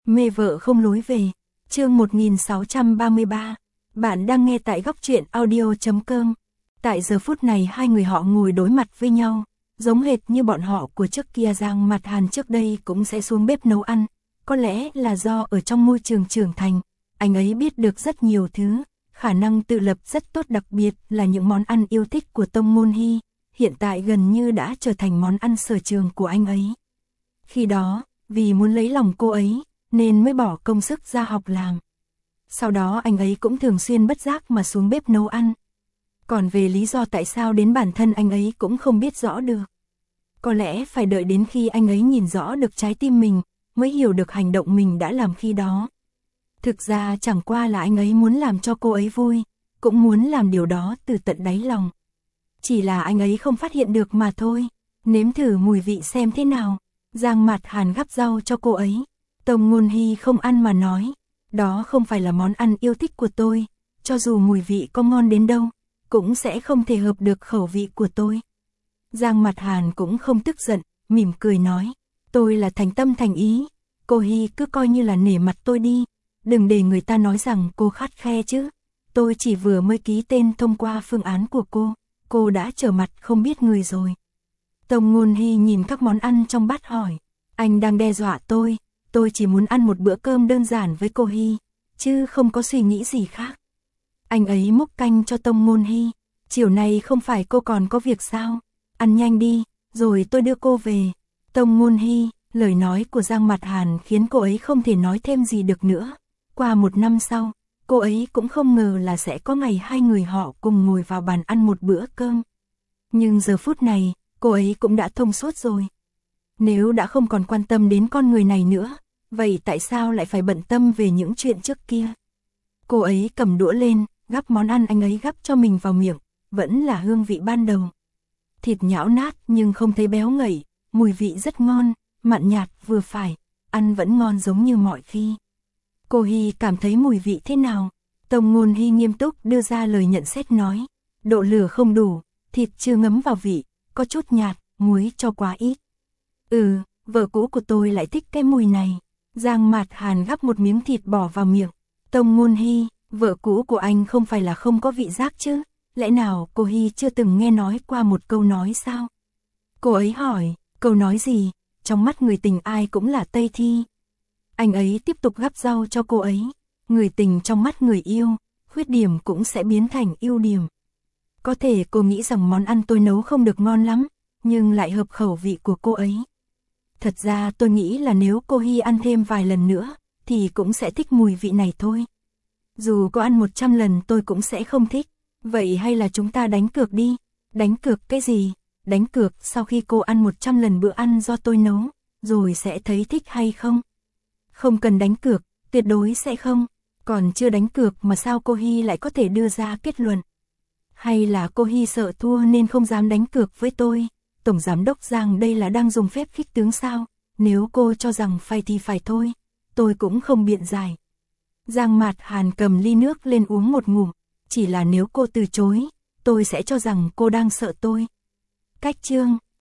Mê vợ không lối về. Chương 1633. Bạn đang nghe tại góc truyện audio.com. Tại giờ phút này hai người họ ngồi đối mặt với nhau, giống hệt như bọn họ của trước kia. Giang Mặt Hàn trước đây cũng sẽ xuống bếp nấu ăn, có lẽ là do ở trong môi trường trưởng thành, anh ấy biết được rất nhiều thứ, khả năng tự lập rất tốt, đặc biệt là những món ăn yêu thích của Tông Ngôn Hy, hiện tại gần như đã trở thành món ăn sở trường của anh ấy. Khi đó, vì muốn lấy lòng cô ấy, nên mới bỏ công sức ra học làm. Sau đó anh ấy cũng thường xuyên bất giác mà xuống bếp nấu ăn. Còn về lý do tại sao đến bản thân anh ấy cũng không biết rõ được. Có lẽ phải đợi đến khi anh ấy nhìn rõ được trái tim mình, mới hiểu được hành động mình đã làm khi đó. Thực ra chẳng qua là anh ấy muốn làm cho cô ấy vui, cũng muốn làm điều đó từ tận đáy lòng. Chỉ là anh ấy không phát hiện được mà thôi. Nếm thử mùi vị xem thế nào. Giang Mặt Hàn gắp rau cho cô ấy. Tông Ngôn Hy không ăn mà nói, đó không phải là món ăn yêu thích của tôi, cho dù mùi vị có ngon đến đâu, cũng sẽ không thể hợp được khẩu vị của tôi. Giang Mặt Hàn cũng không tức giận, mỉm cười nói, tôi là thành tâm thành ý, cô Hy cứ coi như là nể mặt tôi đi, đừng để người ta nói rằng cô khắt khe chứ. Tôi chỉ vừa mới ký tên thông qua phương án của cô đã trở mặt không biết người rồi. Tông Ngôn Hy nhìn các món ăn trong bát hỏi, anh đang đe dọa tôi chỉ muốn ăn một bữa cơm đơn giản với cô Hy, chứ không có suy nghĩ gì khác. Anh ấy múc canh cho Tông Ngôn Hy, chiều nay không phải cô còn có việc sao, ăn nhanh đi, rồi tôi đưa cô về. Tông Ngôn Hy, lời nói của Giang Mặt Hàn khiến cô ấy không thể nói thêm gì được nữa. Qua một năm sau, cô ấy cũng không ngờ là sẽ có ngày hai người họ cùng ngồi vào bàn ăn một bữa cơm. Nhưng giờ phút này, cô ấy cũng đã thông suốt rồi. Nếu đã không còn quan tâm đến con người này nữa, vậy tại sao lại phải bận tâm về những chuyện trước kia? Cô ấy cầm đũa lên, gắp món ăn anh ấy gắp cho mình vào miệng, vẫn là hương vị ban đầu. Thịt nhão nát nhưng không thấy béo ngậy, mùi vị rất ngon, mặn nhạt vừa phải, ăn vẫn ngon giống như mọi khi. Cô Hy cảm thấy mùi vị thế nào? Tông Ngôn Hy nghiêm túc đưa ra lời nhận xét nói, độ lửa không đủ, thịt chưa ngấm vào vị, có chút nhạt, muối cho quá ít. Vợ cũ của tôi lại thích cái mùi này. Giang Mặt Hàn gắp một miếng thịt bỏ vào miệng. Tông Ngôn Hy, vợ cũ của anh không phải là không có vị giác chứ? Lẽ nào cô Hy chưa từng nghe nói qua một câu nói sao? Cô ấy hỏi, câu nói gì? Trong mắt người tình ai cũng là Tây Thi. Anh ấy tiếp tục gắp rau cho cô ấy. Người tình trong mắt người yêu, khuyết điểm cũng sẽ biến thành ưu điểm. Có thể cô nghĩ rằng món ăn tôi nấu không được ngon lắm, nhưng lại hợp khẩu vị của cô ấy. Thật ra tôi nghĩ là nếu cô Hy ăn thêm vài lần nữa, thì cũng sẽ thích mùi vị này thôi. Dù có ăn 100 lần tôi cũng sẽ không thích. Vậy hay là chúng ta đánh cược đi. Đánh cược cái gì? Đánh cược sau khi cô ăn 100 lần bữa ăn do tôi nấu, rồi sẽ thấy thích hay không? Không cần đánh cược, tuyệt đối sẽ không. Còn chưa đánh cược mà sao cô Hy lại có thể đưa ra kết luận? Hay là cô Hy sợ thua nên không dám đánh cược với tôi? Tổng giám đốc Giang đây là đang dùng phép khích tướng sao? Nếu cô cho rằng phải thì phải thôi, tôi cũng không biện giải. Giang Mặt Hàn cầm ly nước lên uống một ngụm, chỉ là nếu cô từ chối, tôi sẽ cho rằng cô đang sợ tôi. Cách chương